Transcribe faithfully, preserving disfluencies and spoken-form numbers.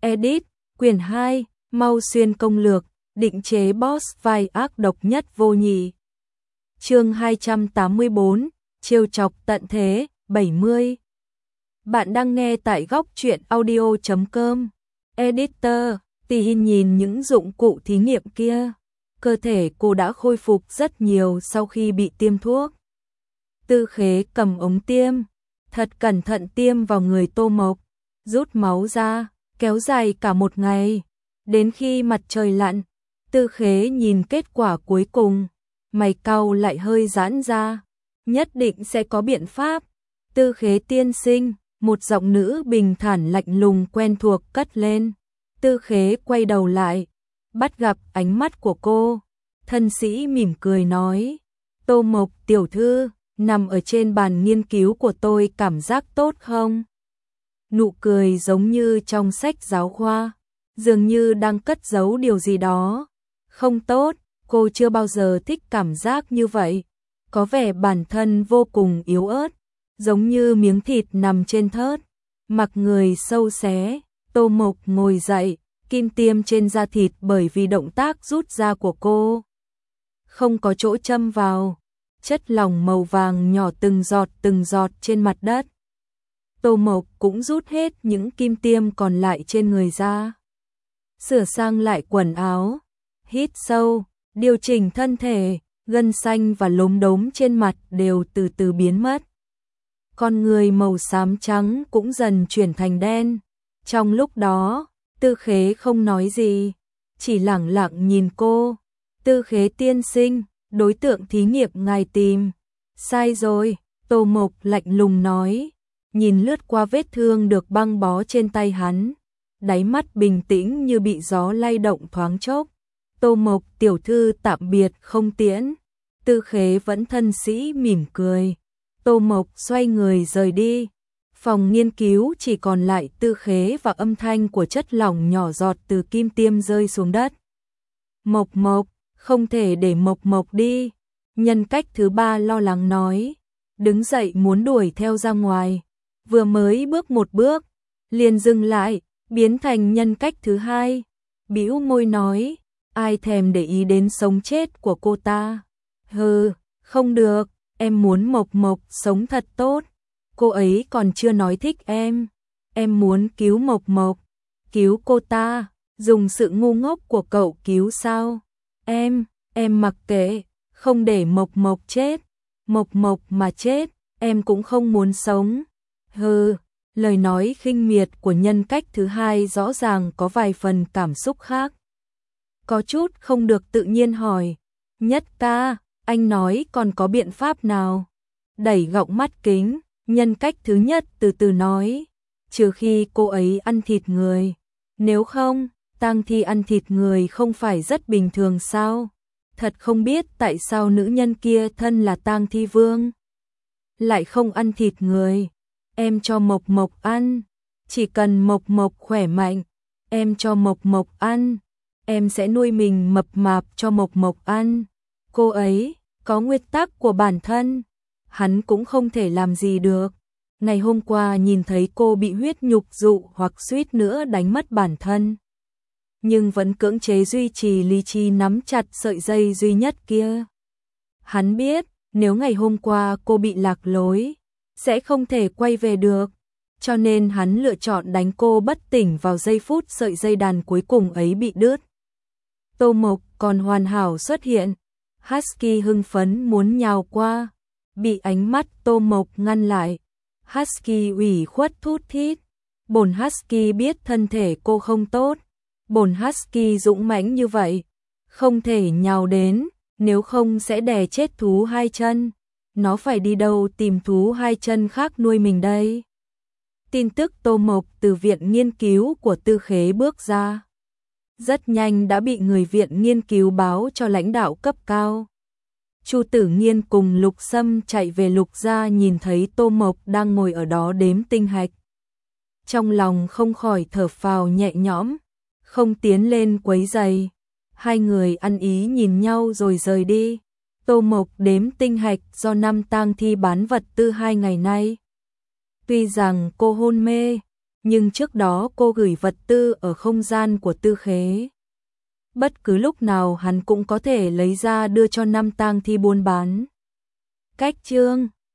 Edit, quyển hai, Mau Xuyên công lược, định chế boss vai ác độc nhất vô nhị. Chương hai trăm tám mươi tư, trêu chọc tận thế, bảy mươi. Bạn đang nghe tại góc truyện audio chấm com. Editor, Tin nhìn những dụng cụ thí nghiệm kia. Cơ thể cô đã khôi phục rất nhiều sau khi bị tiêm thuốc. Tư Khế cầm ống tiêm, thật cẩn thận tiêm vào người Tô Mộc, rút máu ra, kéo dài cả một ngày. Đến khi mặt trời lặn, Tư Khế nhìn kết quả cuối cùng, mày cau lại hơi giãn ra. Nhất định sẽ có biện pháp. Tư Khế tiên sinh, một giọng nữ bình thản lạnh lùng quen thuộc cất lên. Tư Khế quay đầu lại, bắt gặp ánh mắt của cô. Thân sĩ mỉm cười nói, Tô Mộc tiểu thư, nằm ở trên bàn nghiên cứu của tôi cảm giác tốt không? Nụ cười giống như trong sách giáo khoa, dường như đang cất giấu điều gì đó. Không tốt, cô chưa bao giờ thích cảm giác như vậy. Có vẻ bản thân vô cùng yếu ớt, giống như miếng thịt nằm trên thớt, mặc người sâu xé. Tô Mộc ngồi dậy, kim tiêm trên da thịt bởi vì động tác rút ra của cô không có chỗ châm vào, chất lỏng màu vàng nhỏ từng giọt từng giọt trên mặt đất. Tô Mộc cũng rút hết những kim tiêm còn lại trên người ra, sửa sang lại quần áo, hít sâu, điều chỉnh thân thể, gân xanh và lốm đốm trên mặt đều từ từ biến mất. Con người màu xám trắng cũng dần chuyển thành đen. Trong lúc đó, Tư Khế không nói gì, chỉ lẳng lặng nhìn cô. Tư Khế tiên sinh, đối tượng thí nghiệm ngài tìm. Sai rồi, Tô Mộc lạnh lùng nói, nhìn lướt qua vết thương được băng bó trên tay hắn. Đáy mắt bình tĩnh như bị gió lay động thoáng chốc. Tô Mộc tiểu thư tạm biệt không tiễn. Tư Khế vẫn thân sĩ mỉm cười. Tô Mộc xoay người rời đi. Phòng nghiên cứu chỉ còn lại Tư Khế và âm thanh của chất lỏng nhỏ giọt từ kim tiêm rơi xuống đất. Mộc Mộc, không thể để Mộc Mộc đi. Nhân cách thứ ba lo lắng nói, đứng dậy muốn đuổi theo ra ngoài. Vừa mới bước một bước, liền dừng lại, biến thành nhân cách thứ hai. Bĩu môi nói, ai thèm để ý đến sống chết của cô ta. Hừ, không được, em muốn Mộc Mộc sống thật tốt. Cô ấy còn chưa nói thích em. Em muốn cứu Mộc Mộc. Cứu cô ta, dùng sự ngu ngốc của cậu cứu sao? Em, em mặc kệ, không để Mộc Mộc chết. Mộc Mộc mà chết, em cũng không muốn sống. Hừ, lời nói khinh miệt của nhân cách thứ hai rõ ràng có vài phần cảm xúc khác. Có chút không được tự nhiên hỏi, Nhất ca, anh nói còn có biện pháp nào? Đẩy gọng mắt kính, nhân cách thứ nhất từ từ nói, trừ khi cô ấy ăn thịt người. Nếu không, tang thi ăn thịt người không phải rất bình thường sao? Thật không biết tại sao nữ nhân kia thân là tang thi vương lại không ăn thịt người. Em cho Mộc Mộc ăn, chỉ cần Mộc Mộc khỏe mạnh, em cho Mộc Mộc ăn, em sẽ nuôi mình mập mạp cho Mộc Mộc ăn. Cô ấy có nguyên tắc của bản thân, hắn cũng không thể làm gì được. Ngày hôm qua nhìn thấy cô bị huyết nhục dụ hoặc suýt nữa đánh mất bản thân, nhưng vẫn cưỡng chế duy trì lý trí nắm chặt sợi dây duy nhất kia. Hắn biết, nếu ngày hôm qua cô bị lạc lối, sẽ không thể quay về được, cho nên hắn lựa chọn đánh cô bất tỉnh vào giây phút sợi dây đàn cuối cùng ấy bị đứt. Tô Mộc còn hoàn hảo xuất hiện, Husky hưng phấn muốn nhào qua, bị ánh mắt Tô Mộc ngăn lại. Husky ủy khuất thút thít, bổn Husky biết thân thể cô không tốt, bổn Husky dũng mãnh như vậy, không thể nhào đến, nếu không sẽ đè chết thú hai chân. Nó phải đi đâu tìm thú hai chân khác nuôi mình đây? Tin tức Tô Mộc từ viện nghiên cứu của Tư Khế bước ra, rất nhanh đã bị người viện nghiên cứu báo cho lãnh đạo cấp cao. Chu Tử Nghiên cùng Lục Sâm chạy về Lục gia nhìn thấy Tô Mộc đang ngồi ở đó đếm tinh hạch. Trong lòng không khỏi thở phào nhẹ nhõm, không tiến lên quấy rầy. Hai người ăn ý nhìn nhau rồi rời đi. Tô Mộc đếm tinh hạch do năm tang thi bán vật tư hai ngày nay. Tuy rằng cô hôn mê, nhưng trước đó cô gửi vật tư ở không gian của Tư Khế. Bất cứ lúc nào hắn cũng có thể lấy ra đưa cho năm tang thi buôn bán. Cách chương